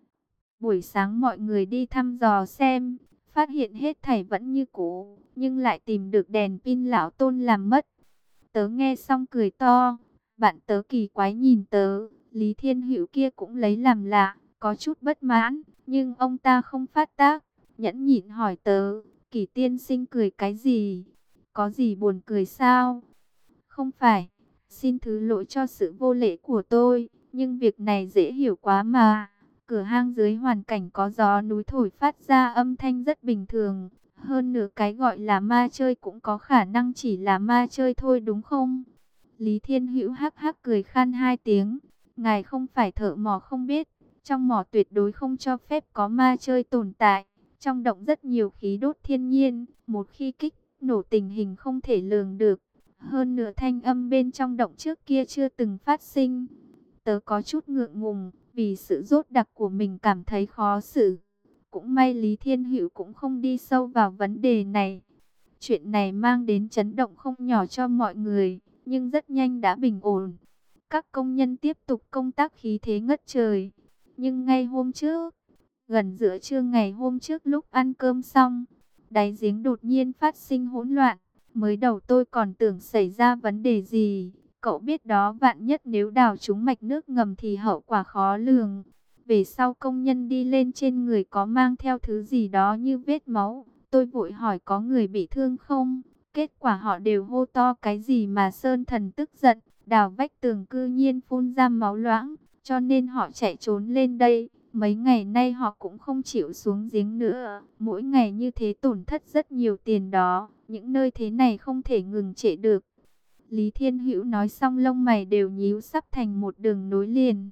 Buổi sáng mọi người đi thăm dò xem, phát hiện hết thảy vẫn như cũ, nhưng lại tìm được đèn pin Lão Tôn làm mất. Tớ nghe xong cười to, bạn tớ kỳ quái nhìn tớ, Lý Thiên Hữu kia cũng lấy làm lạ, có chút bất mãn, nhưng ông ta không phát tác, nhẫn nhịn hỏi tớ, Kỳ tiên sinh cười cái gì? Có gì buồn cười sao? Không phải, xin thứ lỗi cho sự vô lễ của tôi, nhưng việc này dễ hiểu quá mà. Cửa hang dưới hoàn cảnh có gió núi thổi phát ra âm thanh rất bình thường. Hơn nữa cái gọi là ma chơi cũng có khả năng chỉ là ma chơi thôi đúng không? Lý Thiên Hữu hắc hắc cười khan hai tiếng. Ngài không phải thợ mỏ không biết. Trong mỏ tuyệt đối không cho phép có ma chơi tồn tại. Trong động rất nhiều khí đốt thiên nhiên. Một khi kích nổ tình hình không thể lường được. Hơn nữa thanh âm bên trong động trước kia chưa từng phát sinh. Tớ có chút ngượng ngùng, vì sự dốt đặc của mình cảm thấy khó xử. Cũng may Lý Thiên Hữu cũng không đi sâu vào vấn đề này. Chuyện này mang đến chấn động không nhỏ cho mọi người, nhưng rất nhanh đã bình ổn. Các công nhân tiếp tục công tác khí thế ngất trời. Nhưng ngay hôm trước, gần giữa trưa ngày hôm trước lúc ăn cơm xong, đáy giếng đột nhiên phát sinh hỗn loạn. Mới đầu tôi còn tưởng xảy ra vấn đề gì. Cậu biết đó, vạn nhất nếu đào trúng mạch nước ngầm thì hậu quả khó lường. Về sau công nhân đi lên trên người có mang theo thứ gì đó như vết máu. Tôi vội hỏi có người bị thương không? Kết quả họ đều hô to cái gì mà Sơn Thần tức giận. Đào vách tường cư nhiên phun ra máu loãng. Cho nên họ chạy trốn lên đây. Mấy ngày nay họ cũng không chịu xuống giếng nữa. Mỗi ngày như thế tổn thất rất nhiều tiền đó. Những nơi thế này không thể ngừng trễ được. Lý Thiên Hữu nói xong lông mày đều nhíu sắp thành một đường nối liền.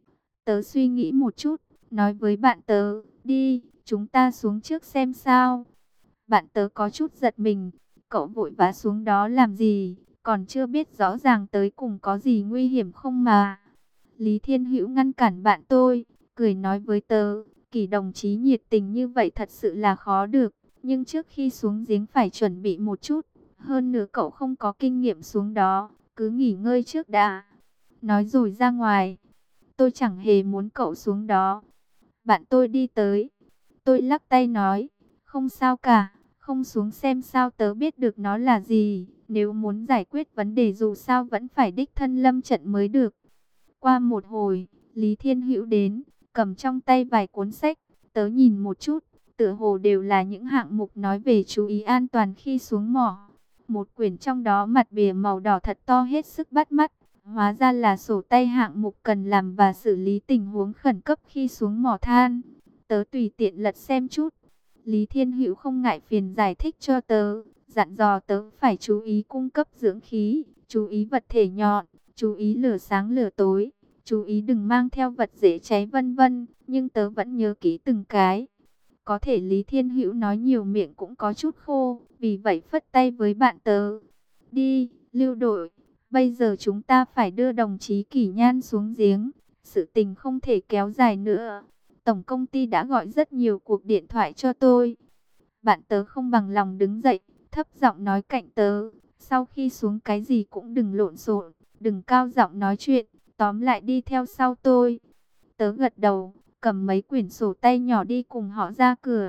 Tớ suy nghĩ một chút, nói với bạn tớ, đi, chúng ta xuống trước xem sao. Bạn tớ có chút giật mình, cậu vội vã xuống đó làm gì, còn chưa biết rõ ràng tới cùng có gì nguy hiểm không mà. Lý Thiên Hữu ngăn cản bạn tôi, cười nói với tớ, Kỳ đồng chí nhiệt tình như vậy thật sự là khó được, nhưng trước khi xuống giếng phải chuẩn bị một chút. Hơn nữa cậu không có kinh nghiệm xuống đó, cứ nghỉ ngơi trước đã. Nói rồi ra ngoài, tôi chẳng hề muốn cậu xuống đó. Bạn tôi đi tới, tôi lắc tay nói, không sao cả, không xuống xem sao tớ biết được nó là gì. Nếu muốn giải quyết vấn đề dù sao vẫn phải đích thân lâm trận mới được. Qua một hồi, Lý Thiên Hữu đến, cầm trong tay vài cuốn sách, tớ nhìn một chút, tựa hồ đều là những hạng mục nói về chú ý an toàn khi xuống mỏ. Một quyển trong đó mặt bìa màu đỏ thật to hết sức bắt mắt, hóa ra là sổ tay hạng mục cần làm và xử lý tình huống khẩn cấp khi xuống mỏ than. Tớ tùy tiện lật xem chút. Lý Thiên Hữu không ngại phiền giải thích cho tớ, dặn dò tớ phải chú ý cung cấp dưỡng khí, chú ý vật thể nhọn, chú ý lửa sáng lửa tối, chú ý đừng mang theo vật dễ cháy vân vân, nhưng tớ vẫn nhớ kỹ từng cái. Có thể Lý Thiên Hữu nói nhiều miệng cũng có chút khô, vì vậy phất tay với bạn tớ. Đi, Lưu đội, bây giờ chúng ta phải đưa đồng chí Kỷ Nhan xuống giếng, sự tình không thể kéo dài nữa. Tổng công ty đã gọi rất nhiều cuộc điện thoại cho tôi. Bạn tớ không bằng lòng đứng dậy, thấp giọng nói cạnh tớ, sau khi xuống cái gì cũng đừng lộn xộn, đừng cao giọng nói chuyện, tóm lại đi theo sau tôi. Tớ gật đầu, cầm mấy quyển sổ tay nhỏ đi cùng họ ra cửa.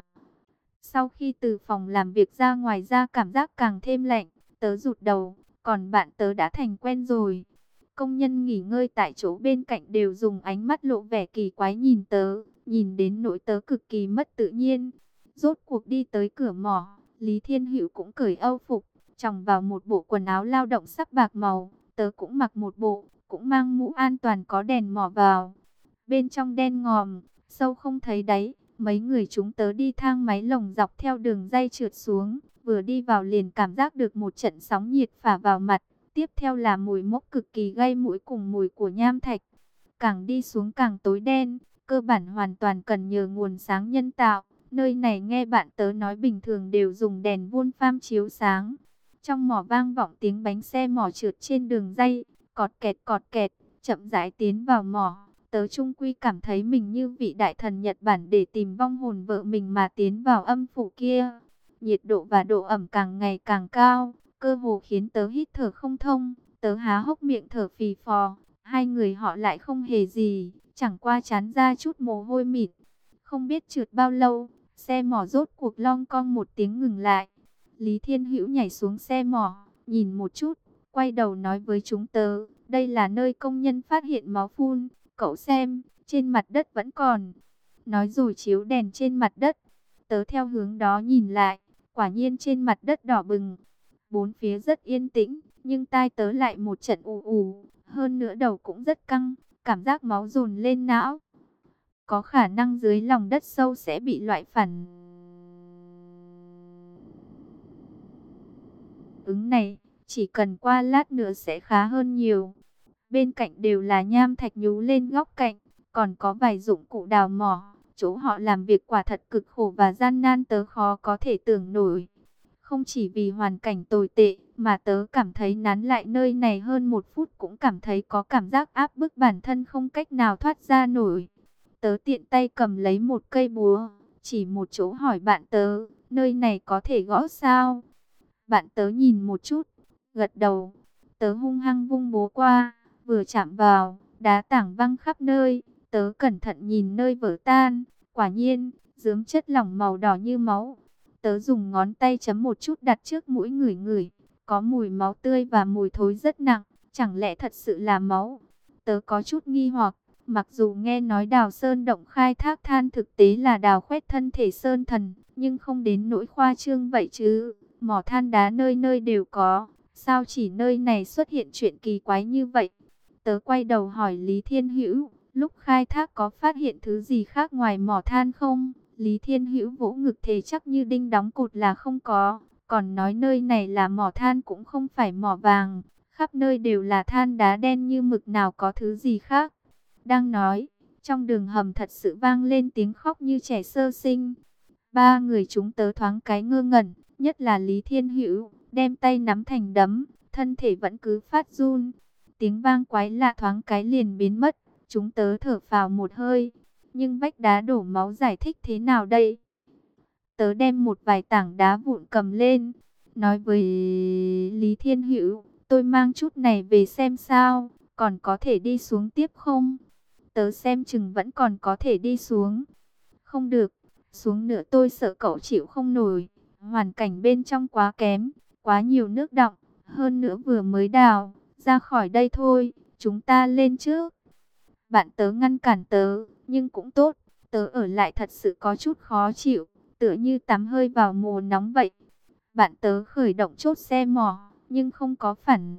Sau khi từ phòng làm việc ra ngoài ra cảm giác càng thêm lạnh, tớ rụt đầu, còn bạn tớ đã thành quen rồi. Công nhân nghỉ ngơi tại chỗ bên cạnh đều dùng ánh mắt lộ vẻ kỳ quái nhìn tớ, nhìn đến nỗi tớ cực kỳ mất tự nhiên. Rốt cuộc đi tới cửa mỏ, Lý Thiên Hữu cũng cởi âu phục, choàng vào một bộ quần áo lao động sắc bạc màu, tớ cũng mặc một bộ, cũng mang mũ an toàn có đèn mỏ vào. Bên trong đen ngòm, sâu không thấy đáy, mấy người chúng tớ đi thang máy lồng dọc theo đường ray trượt xuống, Vừa đi vào liền cảm giác được một trận sóng nhiệt phả vào mặt. Tiếp theo là mùi mốc cực kỳ gây mũi cùng mùi của nham thạch. Càng đi xuống càng tối đen, cơ bản hoàn toàn cần nhờ nguồn sáng nhân tạo. Nơi này nghe bạn tớ nói bình thường đều dùng đèn Wolfram chiếu sáng. Trong mỏ vang vọng tiếng bánh xe mỏ trượt trên đường ray, cọt kẹt, chậm rãi tiến vào mỏ. Tớ trung quy cảm thấy mình như vị đại thần Nhật Bản để tìm vong hồn vợ mình mà tiến vào âm phủ kia. Nhiệt độ và độ ẩm càng ngày càng cao, cơ hồ khiến tớ hít thở không thông. Tớ há hốc miệng thở phì phò. Hai người họ lại không hề gì, chẳng qua trán ra chút mồ hôi mịt. Không biết trượt bao lâu, xe mỏ rốt cuộc long cong một tiếng ngừng lại. Lý Thiên Hữu nhảy xuống xe mỏ, nhìn một chút, quay đầu nói với chúng tớ, đây là nơi công nhân phát hiện máu phun, cậu xem, trên mặt đất vẫn còn. Nói rồi chiếu đèn trên mặt đất, tớ theo hướng đó nhìn lại, quả nhiên trên mặt đất đỏ bừng. Bốn phía rất yên tĩnh, nhưng tai tớ lại một trận ù ù, hơn nữa đầu cũng rất căng, cảm giác máu dồn lên não. Có khả năng dưới lòng đất sâu sẽ bị loại phản ứng này, chỉ cần qua lát nữa sẽ khá hơn nhiều. Bên cạnh đều là nham thạch nhú lên góc cạnh, còn có vài dụng cụ đào mỏ. Chỗ họ làm việc quả thật cực khổ và gian nan tớ khó có thể tưởng nổi. Không chỉ vì hoàn cảnh tồi tệ, mà tớ cảm thấy nán lại nơi này hơn một phút cũng cảm thấy có cảm giác áp bức bản thân không cách nào thoát ra nổi. Tớ tiện tay cầm lấy một cây búa, chỉ một chỗ hỏi bạn tớ, nơi này có thể gõ sao? Bạn tớ nhìn một chút, gật đầu. Tớ hung hăng vung búa qua, vừa chạm vào, đá tảng văng khắp nơi. Tớ cẩn thận nhìn nơi vỡ tan, quả nhiên, rướm chất lỏng màu đỏ như máu. Tớ dùng ngón tay chấm một chút đặt trước mũi ngửi ngửi, có mùi máu tươi và mùi thối rất nặng, chẳng lẽ thật sự là máu? Tớ có chút nghi hoặc, mặc dù nghe nói đào sơn động khai thác than thực tế là đào khoét thân thể sơn thần, nhưng không đến nỗi khoa trương vậy chứ. Mỏ than đá nơi nơi đều có, sao chỉ nơi này xuất hiện chuyện kỳ quái như vậy? Tớ quay đầu hỏi Lý Thiên Hữu, lúc khai thác có phát hiện thứ gì khác ngoài mỏ than không? Lý Thiên Hữu vỗ ngực thề chắc như đinh đóng cột là không có, còn nói nơi này là mỏ than cũng không phải mỏ vàng, khắp nơi đều là than đá đen như mực, nào có thứ gì khác. Đang nói, trong đường hầm thật sự vang lên tiếng khóc như trẻ sơ sinh. Ba người chúng tớ thoáng cái ngơ ngẩn, nhất là Lý Thiên Hữu, đem tay nắm thành đấm, thân thể vẫn cứ phát run. Tiếng vang quái lạ thoáng cái liền biến mất, chúng tớ thở phào một hơi. Nhưng vách đá đổ máu giải thích thế nào đây? Tớ đem một vài tảng đá vụn cầm lên, nói với Lý Thiên Hữu, tôi mang chút này về xem sao, còn có thể đi xuống tiếp không? Tớ xem chừng vẫn còn có thể đi xuống. Không được, xuống nữa tôi sợ cậu chịu không nổi, hoàn cảnh bên trong quá kém, quá nhiều nước đọng, hơn nữa vừa mới đào, ra khỏi đây thôi, chúng ta lên trước. Bạn tớ ngăn cản tớ, nhưng cũng tốt, tớ ở lại thật sự có chút khó chịu, tựa như tắm hơi vào mùa nóng vậy. Bạn tớ khởi động chốt xe mỏ, nhưng không có phản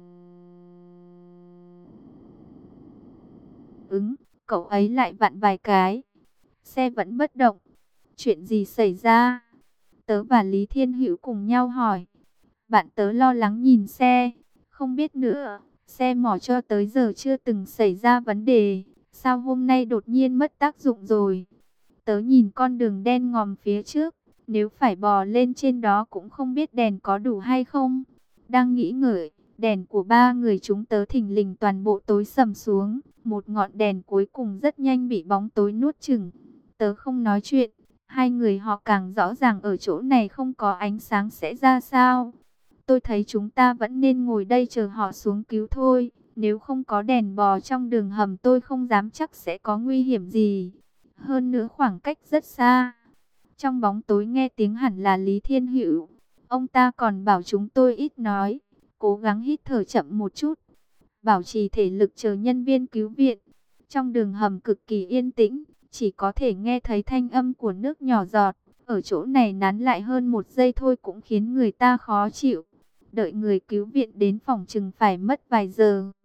ứng, cậu ấy lại vặn vài cái, xe vẫn bất động. Chuyện gì xảy ra? Tớ và Lý Thiên Hữu cùng nhau hỏi. Bạn tớ lo lắng nhìn xe, không biết nữa, xe mỏ cho tới giờ chưa từng xảy ra vấn đề, sao hôm nay đột nhiên mất tác dụng rồi? Tớ nhìn con đường đen ngòm phía trước, nếu phải bò lên trên đó cũng không biết đèn có đủ hay không. Đang nghĩ ngợi, đèn của ba người chúng tớ thình lình toàn bộ tối sầm xuống, một ngọn đèn cuối cùng rất nhanh bị bóng tối nuốt chửng. Tớ không nói chuyện, hai người họ càng rõ ràng ở chỗ này không có ánh sáng sẽ ra sao. Tôi thấy chúng ta vẫn nên ngồi đây chờ họ xuống cứu thôi. Nếu không có đèn bò trong đường hầm tôi không dám chắc sẽ có nguy hiểm gì. Hơn nữa khoảng cách rất xa. Trong bóng tối nghe tiếng hẳn là Lý Thiên Hữu. Ông ta còn bảo chúng tôi ít nói, cố gắng hít thở chậm một chút, bảo trì thể lực chờ nhân viên cứu viện. Trong đường hầm cực kỳ yên tĩnh, chỉ có thể nghe thấy thanh âm của nước nhỏ giọt. Ở chỗ này nán lại hơn một giây thôi cũng khiến người ta khó chịu. Đợi người cứu viện đến phòng chừng phải mất vài giờ.